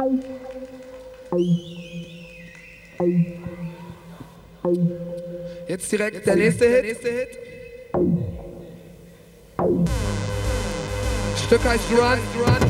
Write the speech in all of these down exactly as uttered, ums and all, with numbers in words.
Jetzt direkt der nächste Hit. Stück heißt Run, Run.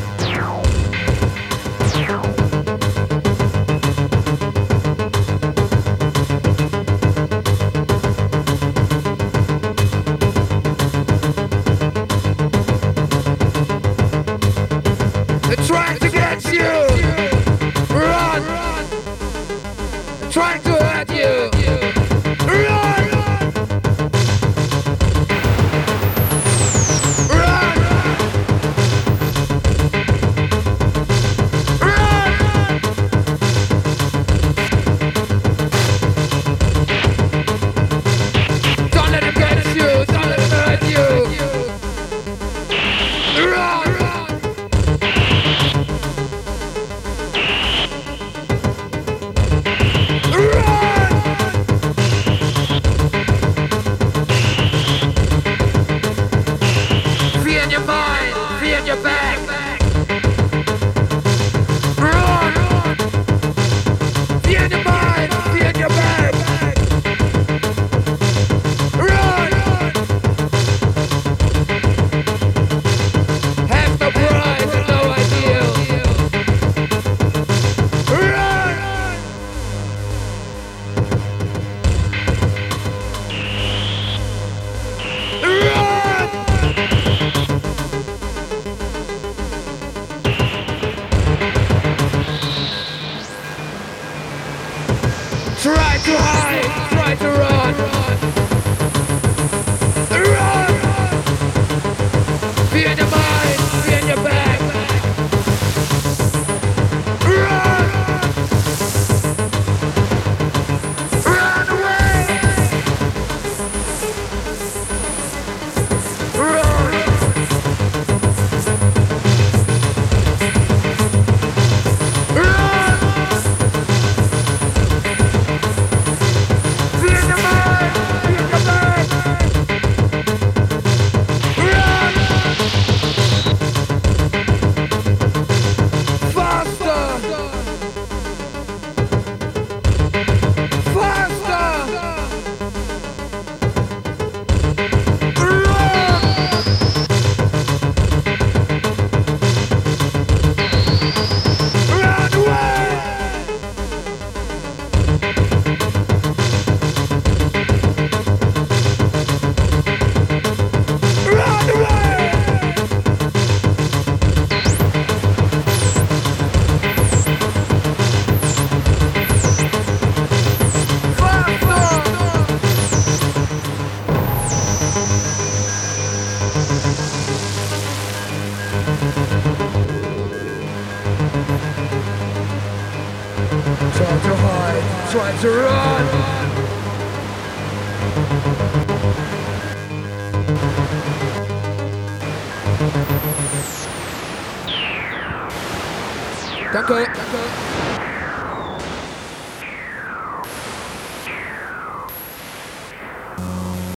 They're trying to get you. Run. They're trying to hurt you. Run. Run. Run. Don't let them get you. Don't let them hurt you. Run. Your back. Run! Fear in your mind, fear in your back. Run! Have no pride and no ideal. Run! Run! Try to hide, try to run. Run! Fear in your mind, fear in your back. Run! Run away! Run! Run! Try to hide, try to run. Danke, danke.